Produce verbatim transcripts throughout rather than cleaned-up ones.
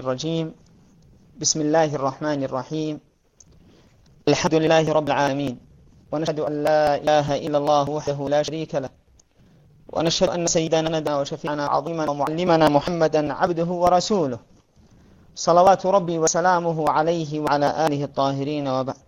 الرجيم. بسم الله الرحمن الرحيم. الحمد لله رب العالمين، ونشهد أن لا إله إلا الله وحده لا شريك له، ونشهد أن سيدنا وشفيعنا عظيمنا ومعلمنا محمدا عبده ورسوله، صلوات ربي وسلامه عليه وعلى آله الطاهرين، وبعد.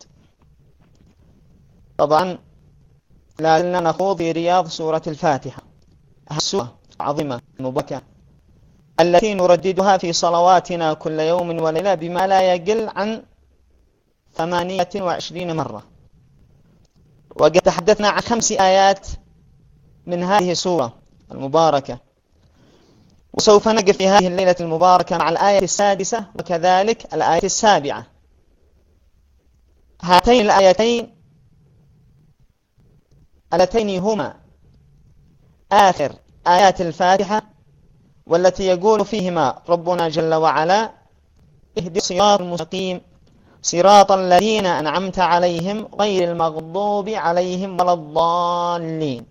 طبعا لا زلنا نخوض في رياض سورة الفاتحة، السورة عظيمة مباركة التي نرددها في صلواتنا كل يوم وليلة بما لا يقل عن ثمانية وعشرين مرة. وقد تحدثنا عن خمس آيات من هذه السورة المباركة، وسوف نقف في هذه الليلة المباركة مع الآية السادسة وكذلك الآية السابعة. هاتين الآيتين اللتين هما آخر آيات الفاتحة، والتي يقول فيهما ربنا جل وعلا: اهدنا الصراط المستقيم صراط الذين أنعمت عليهم غير المغضوب عليهم ولا الضالين.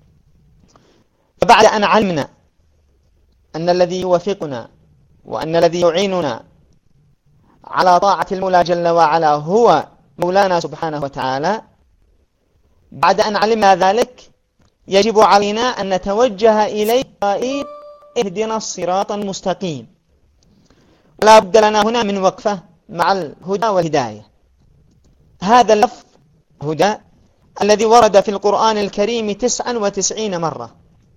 فبعد أن علمنا أن الذي يوفقنا وأن الذي يعيننا على طاعة المولى جل وعلا هو مولانا سبحانه وتعالى، بعد أن علمنا ذلك يجب علينا أن نتوجه إليه قائل: اهدنا الصراط المستقيم. لا بد لنا هنا من وقفة مع الهدى والهداية. هذا اللفظ هدى الذي ورد في القرآن الكريم تسعا وتسعين مرة،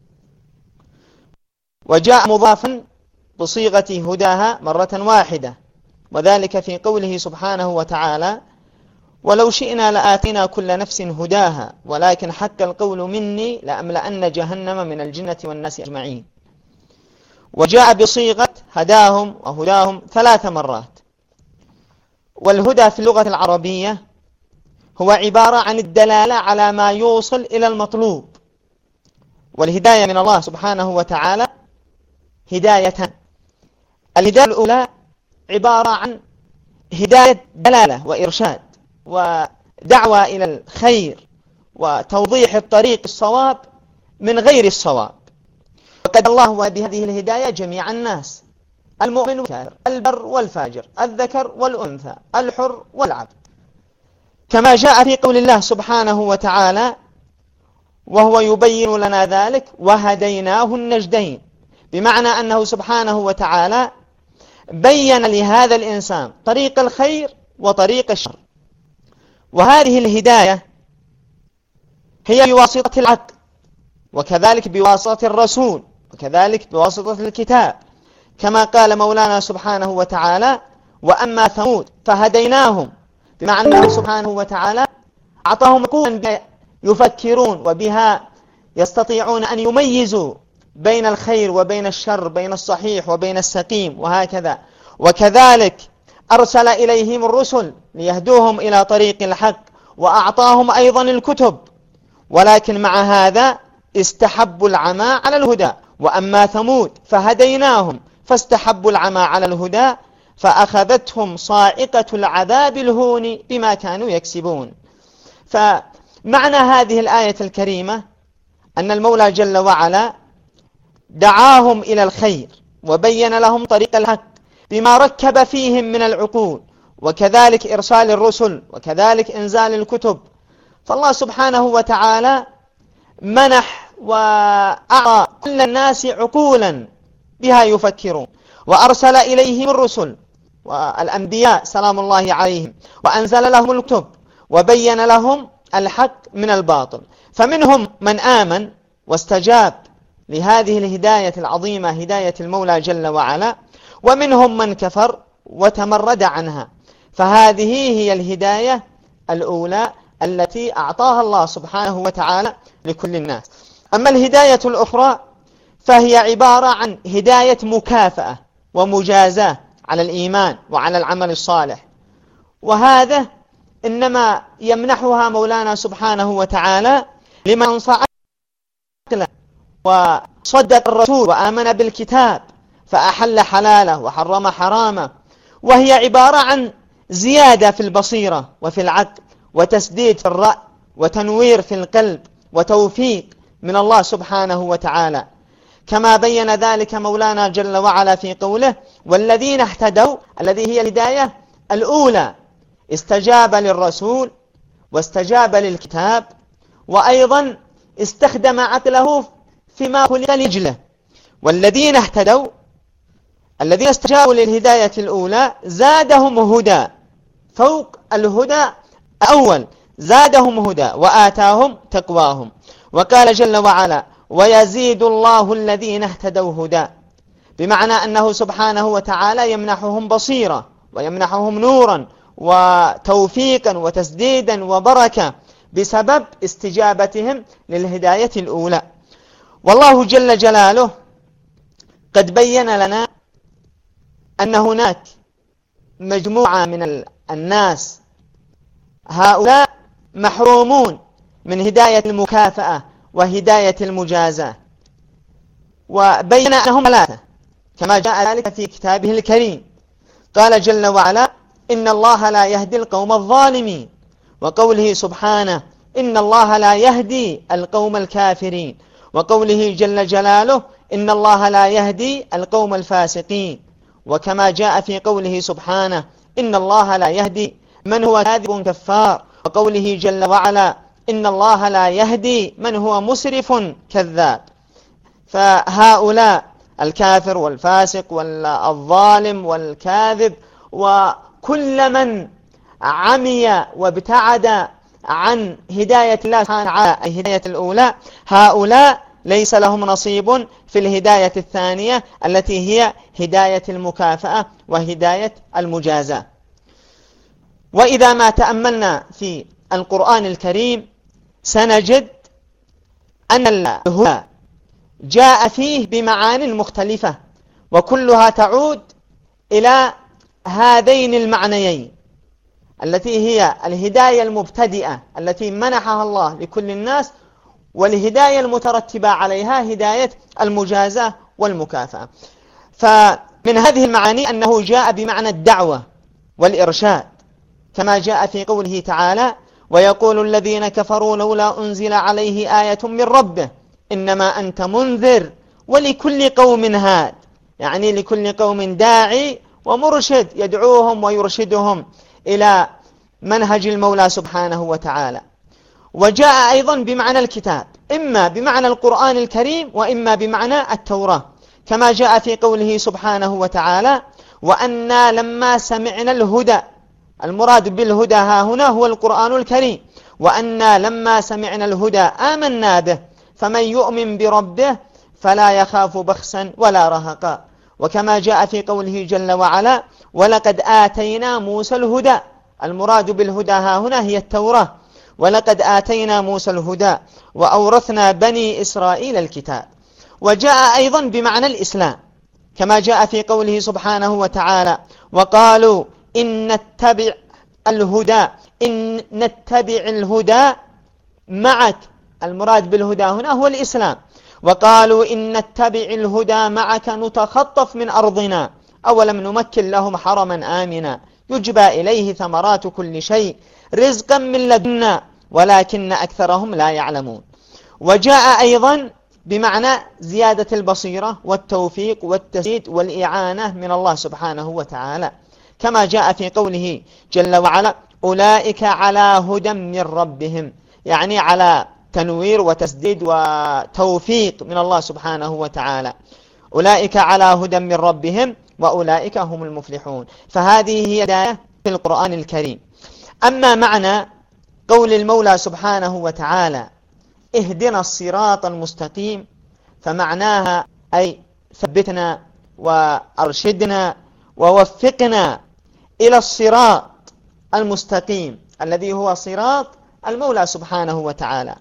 وجاء مضافا بصيغة هداها مرة واحدة، وذلك في قوله سبحانه وتعالى: ولو شئنا لآتينا كل نفس هداها ولكن حق القول مني لأملأن جهنم من الجنة والناس أجمعين. وجاء بصيغة هداهم وهداهم ثلاث مرات. والهدى في اللغة العربية هو عبارة عن الدلالة على ما يوصل إلى المطلوب، والهداية من الله سبحانه وتعالى هدايتان. الهداية الأولى عبارة عن هداية دلالة وإرشاد ودعوة إلى الخير وتوضيح الطريق الصواب من غير الصواب. وقد الله بهذه الهداية جميع الناس، المؤمن والكافر، البر والفاجر، الذكر والأنثى، الحر والعبد، كما جاء في قول الله سبحانه وتعالى: وهو يبين لنا ذلك وهديناه النجدين، بمعنى أنه سبحانه وتعالى بين لهذا الإنسان طريق الخير وطريق الشر. وهذه الهداية هي بواسطة العقل، وكذلك بواسطة الرسول، وكذلك بواسطة الكتاب، كما قال مولانا سبحانه وتعالى: وأما ثمود فهديناهم، بمعنى أنه سبحانه وتعالى أعطاهم قوة يفكرون وبها يستطيعون أن يميزوا بين الخير وبين الشر، بين الصحيح وبين السقيم، وهكذا. وكذلك أرسل إليهم الرسل ليهدوهم إلى طريق الحق، وأعطاهم أيضا الكتب، ولكن مع هذا استحبوا العمى على الهدى. وأما ثمود فهديناهم فاستحبوا العمى على الهدى فأخذتهم صاعقة العذاب الهون بما كانوا يكسبون. فمعنى هذه الآية الكريمة أن المولى جل وعلا دعاهم إلى الخير وبين لهم طريق الحق بما ركب فيهم من العقول، وكذلك إرسال الرسل، وكذلك إنزال الكتب. فالله سبحانه وتعالى منح وأعطى كل الناس عقولا بها يفكرون، وأرسل إليهم الرسل والأنبياء سلام الله عليهم، وأنزل لهم الكتب وبين لهم الحق من الباطل. فمنهم من آمن واستجاب لهذه الهداية العظيمة، هداية المولى جل وعلا، ومنهم من كفر وتمرد عنها. فهذه هي الهداية الأولى التي أعطاها الله سبحانه وتعالى لكل الناس. أما الهداية الأخرى فهي عبارة عن هداية مكافأة ومجازاة على الإيمان وعلى العمل الصالح، وهذا إنما يمنحها مولانا سبحانه وتعالى لمن صعد وصدق الرسول وآمن بالكتاب فأحل حلاله وحرم حرامه. وهي عبارة عن زيادة في البصيرة وفي العقل، وتسديد في الرأي، وتنوير في القلب، وتوفيق من الله سبحانه وتعالى. كما بين ذلك مولانا جل وعلا في قوله والذين اهتدوا، الذي هي الهداية الأولى، استجاب للرسول واستجاب للكتاب، وأيضا استخدم عقله فيما خلق لأجله. والذين اهتدوا الذين استجابوا للهداية الأولى زادهم هدى فوق الهدى الأول، زادهم هدى وآتاهم تقواهم. وقال جل وعلا ويزيد الله الذين اهتدوا هدى، بمعنى أنه سبحانه وتعالى يمنحهم بصيرة ويمنحهم نورا وتوفيقا وتسديدا وبركة بسبب استجابتهم للهداية الأولى. والله جل جلاله قد بين لنا أن هناك مجموعة من الناس هؤلاء محرومون من هداية المكافأة وهداية المجازاة، وبين أنهم ثلاثة كما جاء ذلك في كتابه الكريم. قال جل وعلا إن الله لا يهدي القوم الظالمين، وقوله سبحانه إن الله لا يهدي القوم الكافرين، وقوله جل جلاله إن الله لا يهدي القوم الفاسقين، وكما جاء في قوله سبحانه إن الله لا يهدي من هو كاذب كفار، وقوله جل وعلا إن الله لا يهدي من هو مسرف كذاب. فهؤلاء الكافر والفاسق والظالم والكاذب وكل من عمي وابتعد عن هداية الله سبحانه وتعالى الهداية الأولى، هؤلاء ليس لهم نصيب في الهداية الثانية التي هي هداية المكافأة وهداية المجازاة. وإذا ما تأملنا في القرآن الكريم سنجد أن الهدى جاء فيه بمعان مختلفة، وكلها تعود إلى هذين المعنيين التي هي الهداية المبتدئة التي منحها الله لكل الناس، والهداية المترتبة عليها هداية المجازاة والمكافأة. فمن هذه المعاني أنه جاء بمعنى الدعوة والإرشاد، كما جاء في قوله تعالى ويقول الذين كفروا لولا أنزل عليه آية من ربه إنما أنت منذر ولكل قوم هاد، يعني لكل قوم داعي ومرشد يدعوهم ويرشدهم إلى منهج المولى سبحانه وتعالى. وجاء أيضا بمعنى الكتاب، إما بمعنى القرآن الكريم وإما بمعنى التوراة، كما جاء في قوله سبحانه وتعالى وأنا لما سمعنا الهدى، المراد بالهدى ها هنا هو القرآن الكريم، وأنا لما سمعنا الهدى آمنا به فمن يؤمن بربه فلا يخاف بخسا ولا رهقا. وكما جاء في قوله جل وعلا ولقد آتينا موسى الهدى، المراد بالهدى ها هنا هي التوراة، ولقد آتينا موسى الهدى وأورثنا بني إسرائيل الكتاب. وجاء أيضا بمعنى الإسلام، كما جاء في قوله سبحانه وتعالى وقالوا إن نتبع الهدى إن نتبع الهدى معك، المراد بالهدى هنا هو الإسلام. وقالوا إن نتبع الهدى معك نتخطف من أرضنا أولم نمكن لهم حرما آمنا يجبى إليه ثمرات كل شيء رزقا من لدنا ولكن أكثرهم لا يعلمون. وجاء أيضا بمعنى زيادة البصيرة والتوفيق والتسديد والإعانة من الله سبحانه وتعالى، كما جاء في قوله جل وعلا أولئك على هدى من ربهم، يعني على تنوير وتسديد وتوفيق من الله سبحانه وتعالى. أولئك على هدى من ربهم وأولئك هم المفلحون. فهذه هي الآية في القرآن الكريم. أما معنى قول المولى سبحانه وتعالى اهدنا الصراط المستقيم، فمعناها أي ثبتنا وأرشدنا ووفقنا إلى الصراط المستقيم الذي هو صراط المولى سبحانه وتعالى.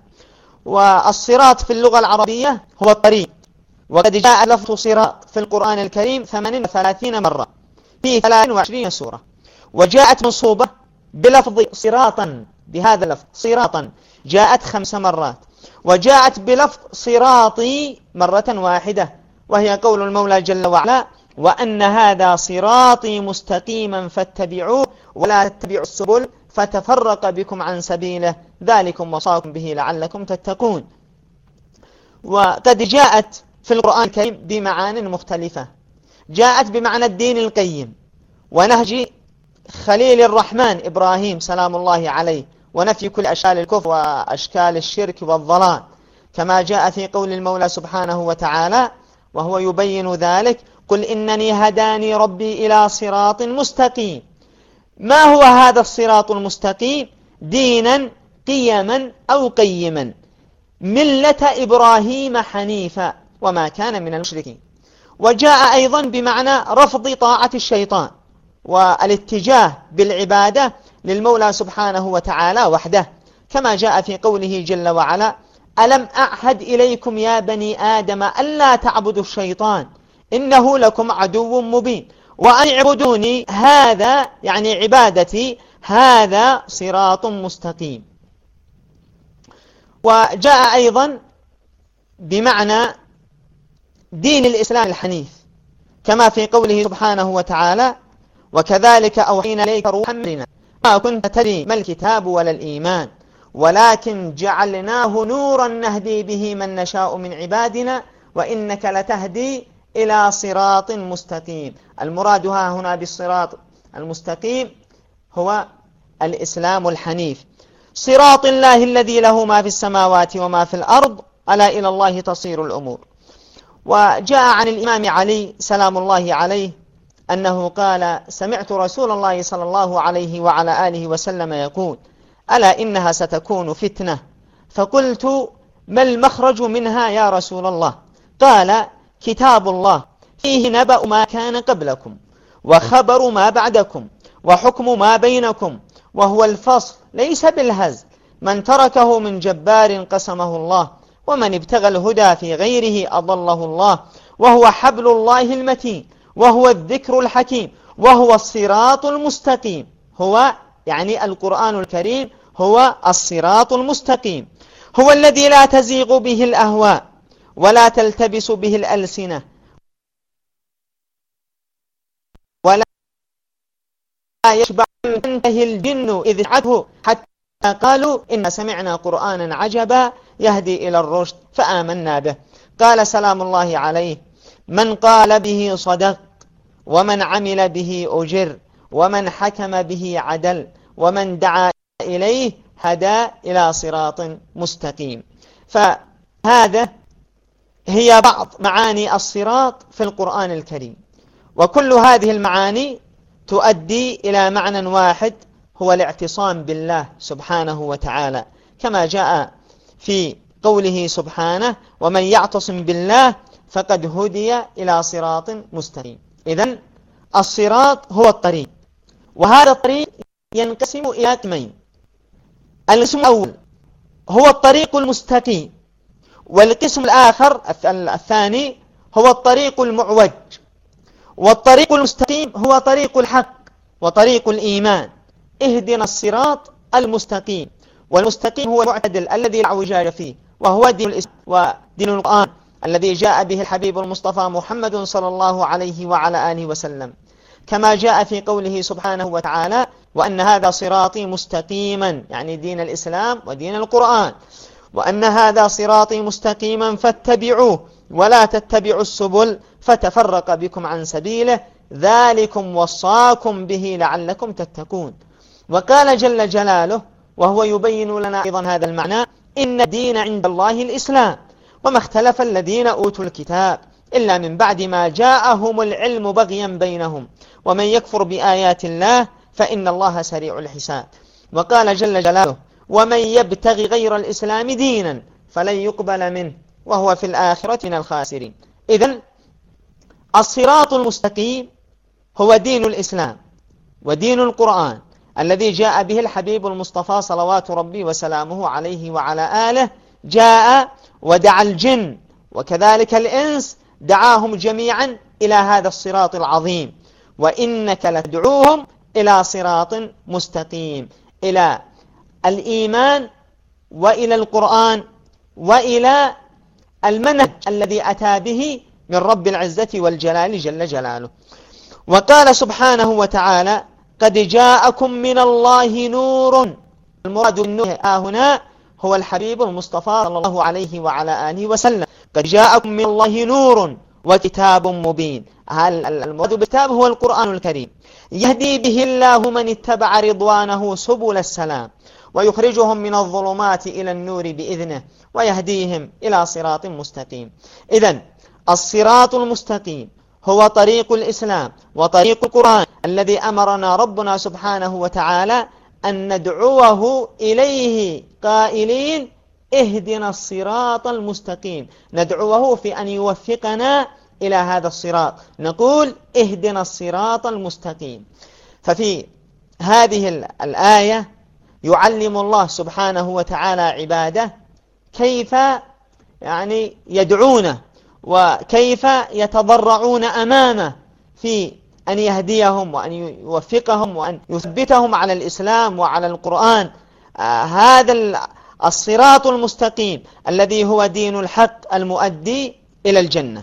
والصراط في اللغة العربية هو الطريق، وقد جاء لفظ صراط في القرآن الكريم ثمانية وثلاثين مرة في ثلاث وعشرين سورة، وجاءت منصوبة بلفظ صراطا، بهذا اللفظ صراطا جاءت خمس مرات، وجاءت بلفظ صراطي مرة واحدة، وهي قول المولى جل وعلا وأن هذا صراطي مستقيما فاتبعوه ولا تتبعوا السبل فتفرق بكم عن سبيله ذلكم وصاكم به لعلكم تتقون. وقد جاءت في في القرآن الكريم بمعان مختلفة، جاءت بمعنى الدين القيم ونهج خليل الرحمن إبراهيم سلام الله عليه، ونفي كل أشكال الكفر وأشكال الشرك والضلال، كما جاء في قول المولى سبحانه وتعالى وهو يبين ذلك: قل إنني هداني ربي إلى صراط مستقيم. ما هو هذا الصراط المستقيم؟ دينا قيما أو قيما، ملة إبراهيم حنيفا وما كان من المشركين. وجاء أيضا بمعنى رفض طاعة الشيطان والاتجاه بالعبادة للمولى سبحانه وتعالى وحده، كما جاء في قوله جل وعلا: ألم أعهد إليكم يا بني آدم ألا تعبدوا الشيطان إنه لكم عدو مبين وأن اعبدوني هذا يعني عبادتي هذا صراط مستقيم. وجاء أيضا بمعنى دين الإسلام الحنيف، كما في قوله سبحانه وتعالى: وكذلك أوحينا إليك روحا من أمرنا ما كنت تدري ما الكتاب ولا الإيمان ولكن جعلناه نورا نهدي به من نشاء من عبادنا وإنك لتهدي إلى صراط مستقيم. المراد ها هنا بالصراط المستقيم هو الإسلام الحنيف، صراط الله الذي له ما في السماوات وما في الأرض ألا إلى الله تصير الأمور. وجاء عن الإمام علي سلام الله عليه أنه قال: سمعت رسول الله صلى الله عليه وعلى آله وسلم يقول: ألا إنها ستكون فتنة. فقلت: ما المخرج منها يا رسول الله؟ قال: كتاب الله فيه نبأ ما كان قبلكم وخبر ما بعدكم وحكم ما بينكم وهو الفصل ليس بالهزل، من تركه من جبار قسمه الله ومن ابتغى الهدى في غيره أضله الله، وهو حبل الله المتين وهو الذكر الحكيم وهو الصراط المستقيم. هو يعني القرآن الكريم هو الصراط المستقيم، هو الذي لا تزيغ به الأهواء ولا تلتبس به الألسنة ولا يشبع تنتهي الجن إذ عته حتى قالوا إن سمعنا قرآنا عجبا يهدي إلى الرشد فآمنا به. قال سلام الله عليه: من قال به صدق ومن عمل به أجر ومن حكم به عدل ومن دعا إليه هدى إلى صراط مستقيم. فهذا هي بعض معاني الصراط في القرآن الكريم، وكل هذه المعاني تؤدي إلى معنى واحد هو الاعتصام بالله سبحانه وتعالى، كما جاء في قوله سبحانه: ومن يعتصم بالله فقد هدي إلى صراط مستقيم. إذن الصراط هو الطريق، وهذا الطريق ينقسم إلى قسمين: القسم الأول هو الطريق المستقيم، والقسم الآخر الثاني هو الطريق المعوج. والطريق المستقيم هو طريق الحق وطريق الإيمان، اهدنا الصراط المستقيم. والمستقيم هو المعتدل الذي لا اعوجاج فيه، وهو دين الإسلام ودين القرآن الذي جاء به الحبيب المصطفى محمد صلى الله عليه وعلى آله وسلم، كما جاء في قوله سبحانه وتعالى: وأن هذا صراطي مستقيما، يعني دين الإسلام ودين القرآن، وأن هذا صراطي مستقيما فاتبعوه ولا تتبعوا السبل فتفرق بكم عن سبيله ذلكم وصاكم به لعلكم تتقون. وقال جل جلاله وهو يبين لنا أيضا هذا المعنى: إن الدين عند الله الإسلام وما اختلف الذين أوتوا الكتاب إلا من بعد ما جاءهم العلم بغيا بينهم ومن يكفر بآيات الله فإن الله سريع الحساب. وقال جل جلاله: ومن يبتغي غير الإسلام دينا فلن يقبل منه وهو في الآخرة من الخاسرين. إذن الصراط المستقيم هو دين الإسلام ودين القرآن الذي جاء به الحبيب المصطفى صلوات ربي وسلامه عليه وعلى آله، جاء ودعا الجن وكذلك الإنس، دعاهم جميعا إلى هذا الصراط العظيم: وإنك لتدعوهم إلى صراط مستقيم، إلى الإيمان وإلى القرآن وإلى المنهج الذي أتى به من رب العزة والجلال جل جلاله. وقال سبحانه وتعالى: قد جاءكم من الله نور. المراد بالنور هنا هو الحبيب المصطفى صلى الله عليه وعلى آله وسلم، قد جاءكم من الله نور وكتاب مبين. المراد بالكتاب هو القرآن الكريم، يهدي به الله من اتبع رضوانه سبل السلام ويخرجهم من الظلمات إلى النور بإذنه ويهديهم إلى صراط مستقيم. إذن الصراط المستقيم هو طريق الإسلام وطريق القرآن الذي أمرنا ربنا سبحانه وتعالى أن ندعوه إليه قائلين اهدنا الصراط المستقيم، ندعوه في أن يوفقنا إلى هذا الصراط، نقول اهدنا الصراط المستقيم. ففي هذه الآية يعلم الله سبحانه وتعالى عباده كيف يعني يدعونه وكيف يتضرعون أمامه في أن يهديهم وأن يوفقهم وأن يثبتهم على الإسلام وعلى القرآن. آه هذا الصراط المستقيم الذي هو دين الحق المؤدي إلى الجنة.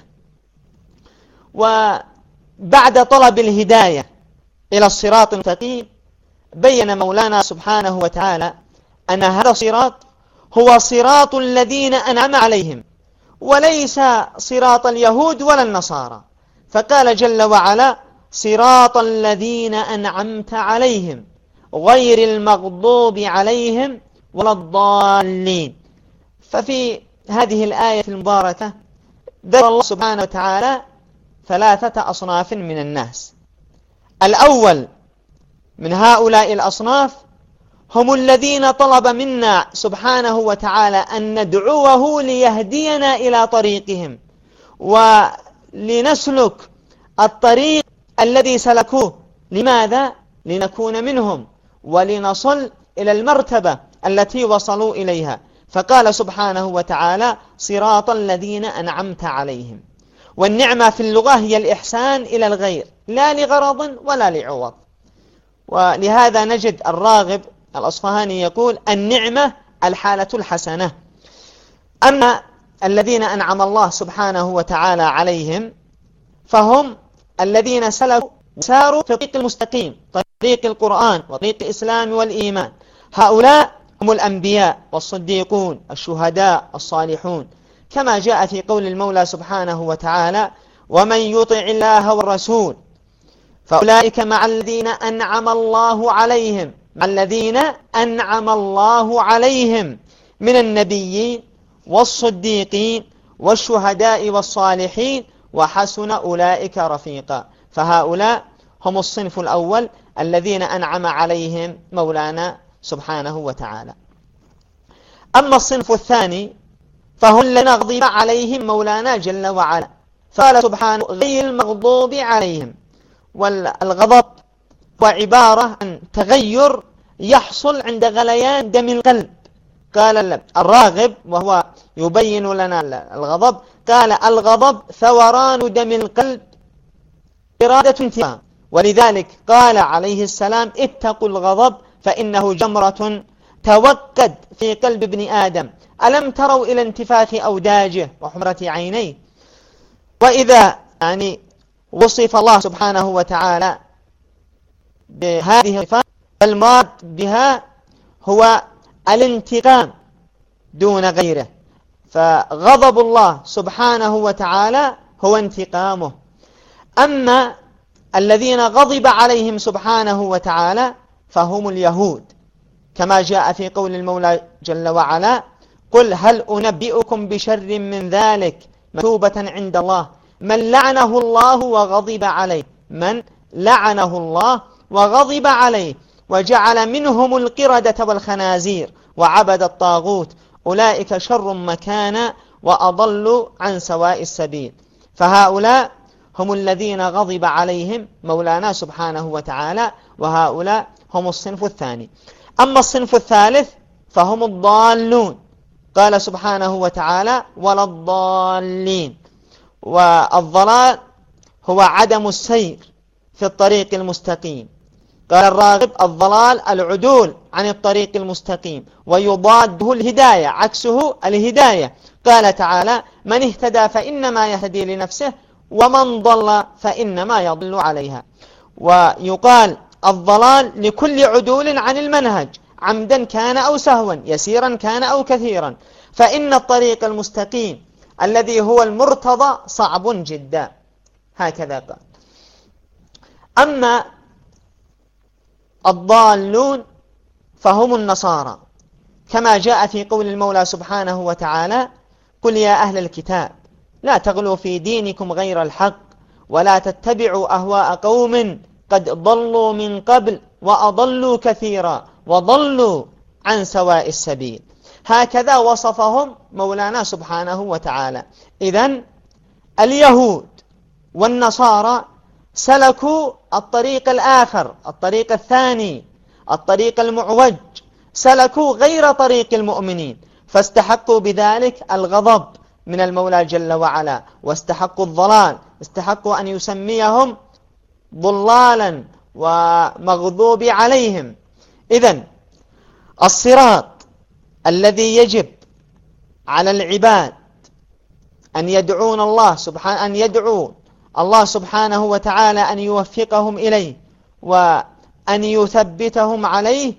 وبعد طلب الهداية إلى الصراط المستقيم بين مولانا سبحانه وتعالى أن هذا الصراط هو صراط الذين أنعم عليهم وليس صراط اليهود ولا النصارى، فقال جل وعلا صراط الذين أنعمت عليهم غير المغضوب عليهم ولا الضالين. ففي هذه الآية المباركة ذكر الله سبحانه وتعالى ثلاثة أصناف من الناس. الأول من هؤلاء الأصناف هم الذين طلب منا سبحانه وتعالى أن ندعوه ليهدينا إلى طريقهم ولنسلك الطريق الذي سلكوه. لماذا؟ لنكون منهم ولنصل إلى المرتبة التي وصلوا إليها. فقال سبحانه وتعالى صراط الذين أنعمت عليهم. والنعمة في اللغة هي الإحسان إلى الغير لا لغرض ولا لعوض. ولهذا نجد الراغب الأصفهاني يقول النعمة الحالة الحسنة. أما الذين أنعم الله سبحانه وتعالى عليهم فهم الذين سلكوا وساروا في الطريق المستقيم، طريق القرآن وطريق الإسلام والإيمان. هؤلاء هم الأنبياء والصديقون الشهداء الصالحون، كما جاء في قول المولى سبحانه وتعالى ومن يطع الله والرسول فأولئك مع الذين أنعم الله عليهم مع الذين أنعم الله عليهم من النبيين والصديقين والشهداء والصالحين وحسن أولئك رفيقا. فهؤلاء هم الصنف الأول الذين أنعم عليهم مولانا سبحانه وتعالى. أما الصنف الثاني فهم الذين غضب عليهم مولانا جل وعلا، فقال سبحانه غير المغضوب عليهم. والغضب هو عبارة عن تغير يحصل عند غليان دم القلب. قال الراغب وهو يبين لنا الغضب قال الغضب ثوران دم القلب إرادة انتقام، ولذلك قال عليه السلام اتقوا الغضب فإنه جمرة توقد في قلب ابن آدم ألم تروا إلى انتفاخ أوداجه وحمرة عينيه. وإذا يعني وصف الله سبحانه وتعالى بهذه الصفات فالمراد بها هو الانتقام دون غيره. فغضب الله سبحانه وتعالى هو انتقامه. أما الذين غضب عليهم سبحانه وتعالى فهم اليهود، كما جاء في قول المولى جل وعلا قل هل أنبئكم بشر من ذلك مثوبة عند الله من لعنه الله وغضب عليه من لعنه الله وغضب عليه وجعل منهم القردة والخنازير وعبد الطاغوت أولئك شر مكانا وأضل عن سواء السبيل. فهؤلاء هم الذين غضب عليهم مولانا سبحانه وتعالى، وهؤلاء هم الصنف الثاني. أما الصنف الثالث فهم الضالون. قال سبحانه وتعالى ولا الضالين. والضلال هو عدم السير في الطريق المستقيم. قال الراغب الضلال العدول عن الطريق المستقيم ويضاده الهداية عكسه الهداية. قال تعالى من اهتدى فإنما يهدي لنفسه ومن ضل فإنما يضل عليها. ويقال الضلال لكل عدول عن المنهج عمدا كان أو سهوا يسيرا كان أو كثيرا. فإن الطريق المستقيم الذي هو المرتضى صعب جدا. هكذا قال. أما الضالون فهم النصارى، كما جاء في قول المولى سبحانه وتعالى: قل يا أهل الكتاب لا تغلوا في دينكم غير الحق ولا تتبعوا أهواء قوم قد ضلوا من قبل وأضلوا كثيرا وضلوا عن سواء السبيل. هكذا وصفهم مولانا سبحانه وتعالى. إذن اليهود والنصارى سلكوا الطريق الآخر، الطريق الثاني، الطريق المعوج، سلكوا غير طريق المؤمنين، فاستحقوا بذلك الغضب من المولى جل وعلا، واستحقوا الضلال، استحقوا أن يسميهم ضلالا ومغضوب عليهم. إذن الصراط الذي يجب على العباد أن يدعون الله سبحانه أن يدعوا الله سبحانه وتعالى أن يوفقهم إليه وأن يثبتهم عليه،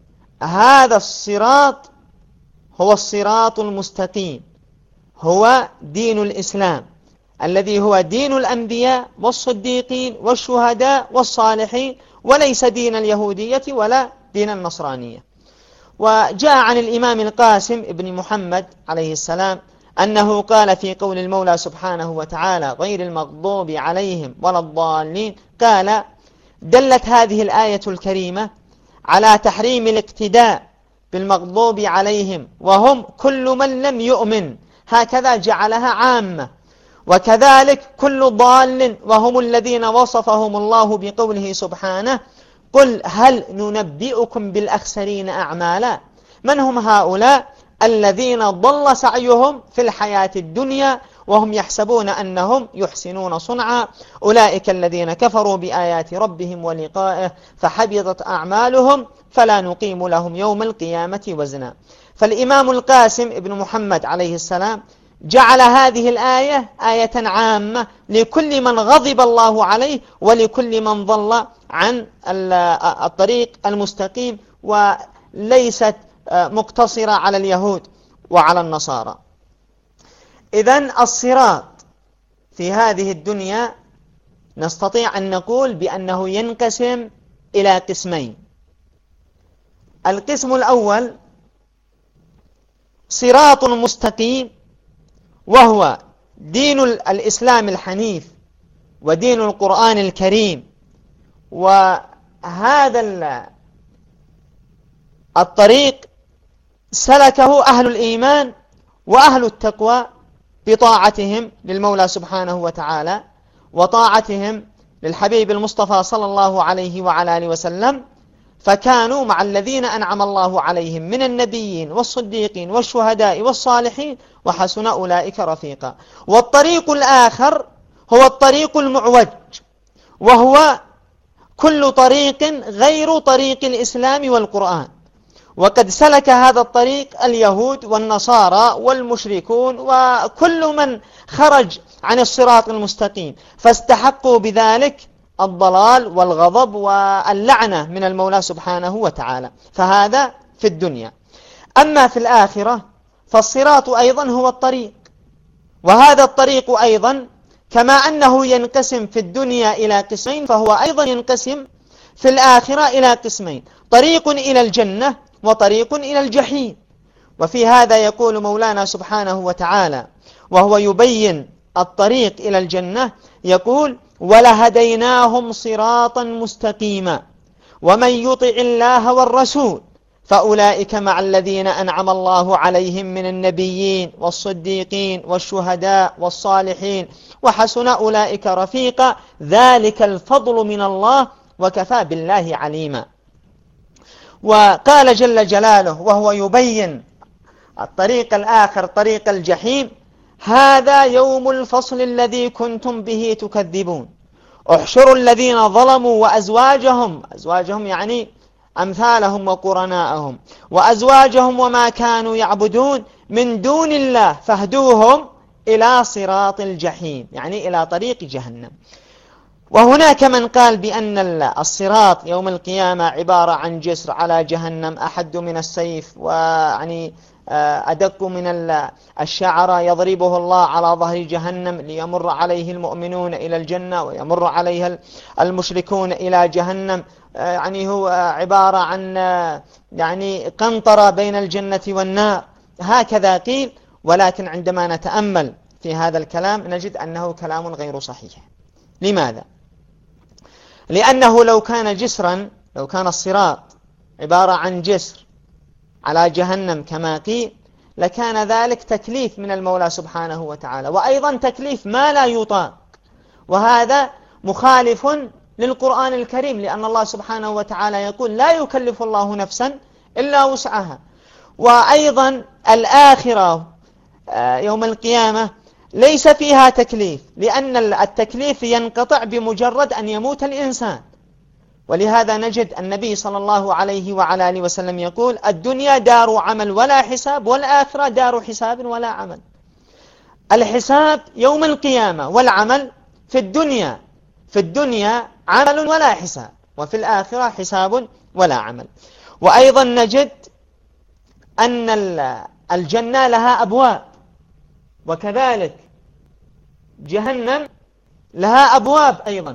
هذا الصراط هو الصراط المستقيم، هو دين الإسلام الذي هو دين الأنبياء والصديقين والشهداء والصالحين، وليس دين اليهودية ولا دين النصرانية. وجاء عن الإمام القاسم ابن محمد عليه السلام أنه قال في قول المولى سبحانه وتعالى: غير المغضوب عليهم ولا الضالين، قال: دلت هذه الآية الكريمة على تحريم الاقتداء بالمغضوب عليهم وهم كل من لم يؤمن، هكذا جعلها عامة، وكذلك كل ضال وهم الذين وصفهم الله بقوله سبحانه: قل هل ننبئكم بالأخسرين أعمالا. من هم هؤلاء؟ الذين ضل سعيهم في الحياة الدنيا وهم يحسبون أنهم يحسنون صنعا، أولئك الذين كفروا بآيات ربهم ولقائه فحبطت أعمالهم فلا نقيم لهم يوم القيامة وزنا. فالإمام القاسم ابن محمد عليه السلام جعل هذه الآية آية عامة لكل من غضب الله عليه ولكل من ضل عن الطريق المستقيم، وليست مقتصرة على اليهود وعلى النصارى. إذن الصراط في هذه الدنيا نستطيع أن نقول بأنه ينقسم إلى قسمين. القسم الأول صراط مستقيم، وهو دين الإسلام الحنيف ودين القرآن الكريم، وهذا الطريق سلكه أهل الإيمان وأهل التقوى بطاعتهم للمولى سبحانه وتعالى وطاعتهم للحبيب المصطفى صلى الله عليه وعلى آله وسلم، فكانوا مع الذين أنعم الله عليهم من النبيين والصديقين والشهداء والصالحين وحسن أولئك رفيقا. والطريق الآخر هو الطريق المعوج، وهو كل طريق غير طريق الإسلام والقرآن، وقد سلك هذا الطريق اليهود والنصارى والمشركون وكل من خرج عن الصراط المستقيم، فاستحقوا بذلك الضلال والغضب واللعنة من المولى سبحانه وتعالى. فهذا في الدنيا. أما في الآخرة فالصراط أيضا هو الطريق، وهذا الطريق أيضا كما أنه ينقسم في الدنيا إلى قسمين، فهو أيضا ينقسم في الآخرة إلى قسمين: طريق إلى الجنة وطريق إلى الجحيم. وفي هذا يقول مولانا سبحانه وتعالى وهو يبين الطريق إلى الجنة، يقول: ولهديناهم صراطا مستقيما ومن يطع الله والرسول فأولئك مع الذين أنعم الله عليهم من النبيين والصديقين والشهداء والصالحين وحسن أولئك رفيقا ذلك الفضل من الله وكفى بالله عليما. وقال جل جلاله وهو يبين الطريق الآخر طريق الجحيم: هذا يوم الفصل الذي كنتم به تكذبون احشروا الذين ظلموا وأزواجهم، أزواجهم يعني أمثالهم وقرناءهم، وأزواجهم وما كانوا يعبدون من دون الله فاهدوهم إلى صراط الجحيم، يعني إلى طريق جهنم. وهناك من قال بأن الصراط يوم القيامة عبارة عن جسر على جهنم أحد من السيف، ويعني أدق من الشعر يضربه الله على ظهر جهنم ليمر عليه المؤمنون إلى الجنة ويمر عليها المشركون إلى جهنم. يعني هو عبارة عن يعني قنطرة بين الجنة والنار، هكذا قيل. ولكن عندما نتأمل في هذا الكلام نجد أنه كلام غير صحيح. لماذا؟ لأنه لو كان جسرا، لو كان الصراط عبارة عن جسر على جهنم كما قيل، لكان ذلك تكليف من المولى سبحانه وتعالى، وأيضا تكليف ما لا يطاق، وهذا مخالف للقرآن الكريم، لأن الله سبحانه وتعالى يقول لا يكلف الله نفسا إلا وسعها. وأيضا الآخرة يوم القيامة ليس فيها تكليف، لأن التكليف ينقطع بمجرد أن يموت الإنسان. ولهذا نجد النبي صلى الله عليه وعلى آله وسلم يقول الدنيا دار عمل ولا حساب، والآخرة دار حساب ولا عمل. الحساب يوم القيامة، والعمل في الدنيا. في الدنيا عمل ولا حساب، وفي الآخرة حساب ولا عمل. وأيضا نجد أن الجنة لها أبواب، وكذلك جهنم لها أبواب أيضا.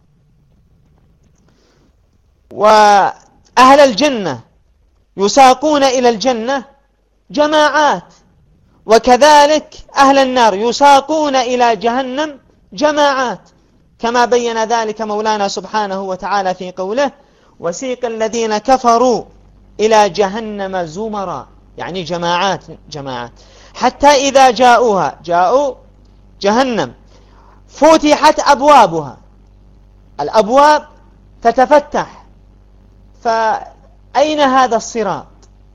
وأهل الجنة يساقون إلى الجنة جماعات، وكذلك أهل النار يساقون إلى جهنم جماعات، كما بين ذلك مولانا سبحانه وتعالى في قوله وسيق الذين كفروا إلى جهنم زمرا، يعني جماعات جماعات، حتى إذا جاءوها، جاءوا جهنم، فتحت أبوابها، الأبواب تتفتح. فأين هذا الصراط؟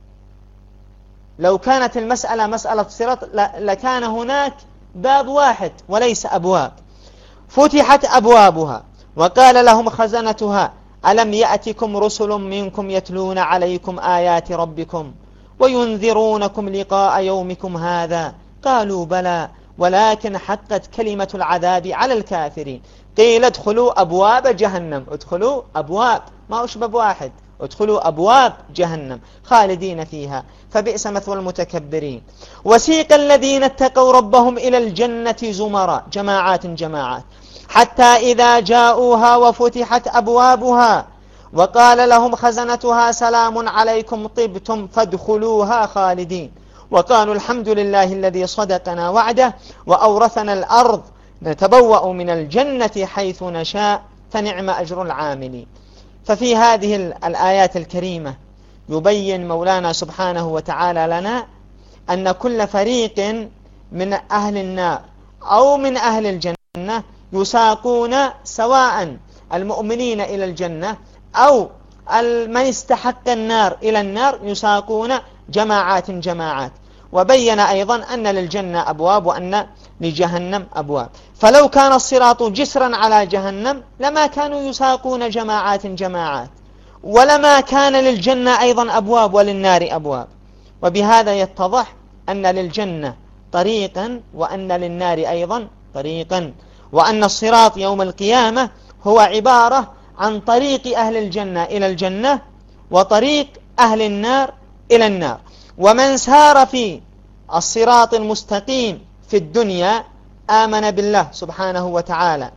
لو كانت المسألة مسألة صراط لكان هناك باب واحد وليس أبواب. فتحت أبوابها وقال لهم خزنتها ألم يأتكم رسل منكم يتلون عليكم آيات ربكم وينذرونكم لقاء يومكم هذا؟ قالوا بلى ولكن حقت كلمة العذاب على الكافرين. قيل ادخلوا أبواب جهنم، ادخلوا أبواب، ما أشبب واحد، ادخلوا أبواب جهنم خالدين فيها فبئس مثوى المتكبرين. وسيق الذين اتقوا ربهم إلى الجنة زمرا، جماعات جماعات، حتى إذا جاءوها وفتحت أبوابها وقال لهم خزنتها سلام عليكم طبتم فادخلوها خالدين، وقالوا الحمد لله الذي صدقنا وعده وأورثنا الأرض نتبوأ من الجنة حيث نشاء فنعم أجر العاملين. ففي هذه الآيات الكريمة يبين مولانا سبحانه وتعالى لنا أن كل فريق من أهل النار أو من أهل الجنة يساقون، سواء المؤمنين إلى الجنة أو من استحق النار إلى النار، يساقون جماعات جماعات. وبين أيضا أن للجنة أبواب وأن لجهنم أبواب. فلو كان الصراط جسرا على جهنم لما كانوا يساقون جماعات جماعات، ولما كان للجنة أيضا أبواب وللنار أبواب. وبهذا يتضح أن للجنة طريقا وأن للنار أيضا طريقا، وأن الصراط يوم القيامة هو عبارة عن طريق أهل الجنة إلى الجنة وطريق أهل النار إلى النار. ومن سار في الصراط المستقيم في الدنيا آمن بالله سبحانه وتعالى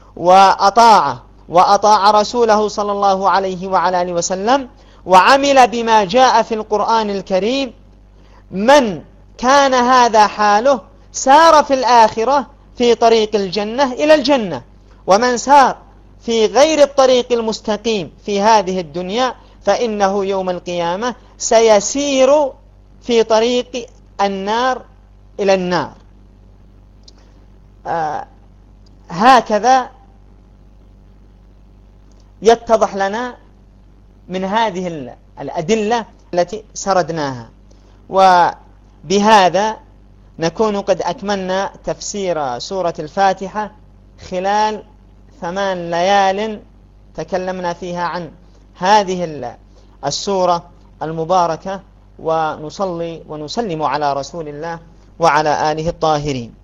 وأطاعه وأطاع رسوله صلى الله عليه وعلى آله وسلم وعمل بما جاء في القرآن الكريم، من كان هذا حاله سار في الآخرة في طريق الجنة إلى الجنة. ومن سار في غير الطريق المستقيم في هذه الدنيا فإنه يوم القيامة سيسير في طريق النار إلى النار. آه هكذا يتضح لنا من هذه الأدلة التي سردناها. وبهذا نكون قد أكملنا تفسير سورة الفاتحة خلال ثمان ليال تكلمنا فيها عن هذه السورة المباركة، ونصلي ونسلم على رسول الله وعلى آله الطاهرين.